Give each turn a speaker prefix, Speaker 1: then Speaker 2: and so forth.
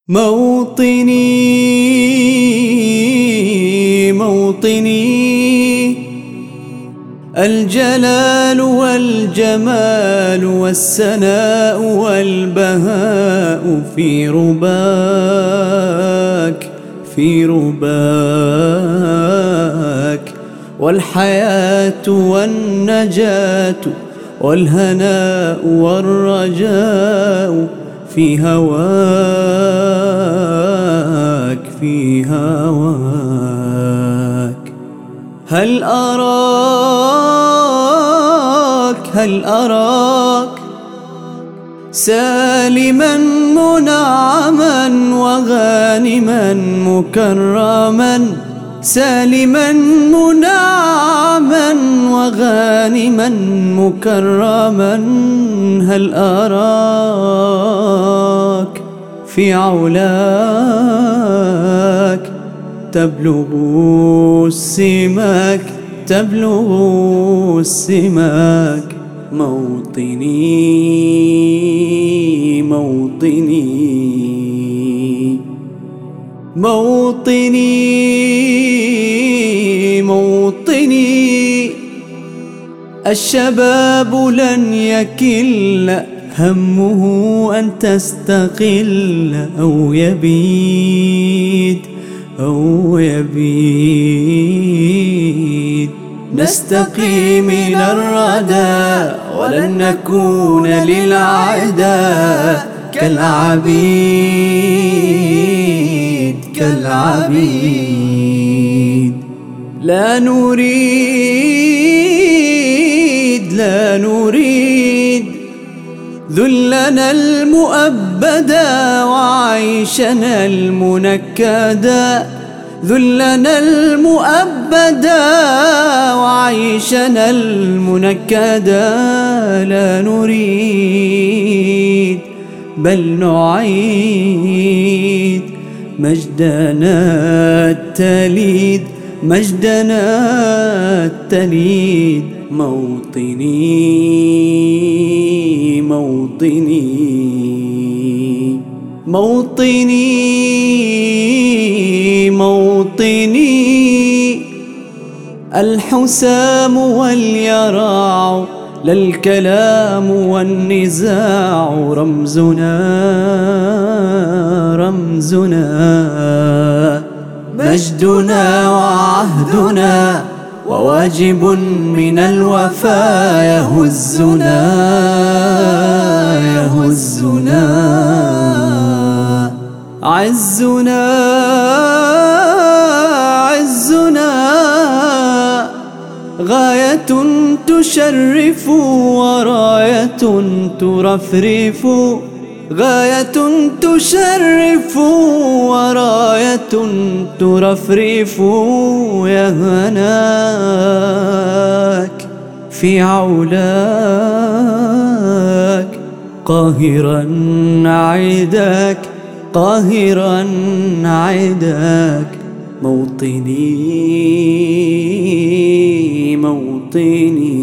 Speaker 1: موطني الجلال والجمال والسناء والبهاء في رباك والحياة والنجاة والهناء والرجاء في هواك هل أراك سالما منعما وغانما مكرما سالما منعما وغانما مكرما هل أراك في علاك تبلغ السماك موطني الشباب لن يكل همه أن تستقل أو يبيد نستقي من الردى ولن نكون للعدا كالعبيد لا نريد ذلنا المؤبدا وعيشنا المنكدا ذلنا المؤبدا وعيشنا المنكدا لا نريد بل نعيد مجدنا التليد موطني الحسام واليراع لا الكلام والنزاع رمزنا مجدنا وعهدنا وواجب من الوفا يهزنا عزنا غاية تشرف وراية ترفرف غاية تشرف وراية ترفرف يا هناك في علاك قاهرا عداك موطني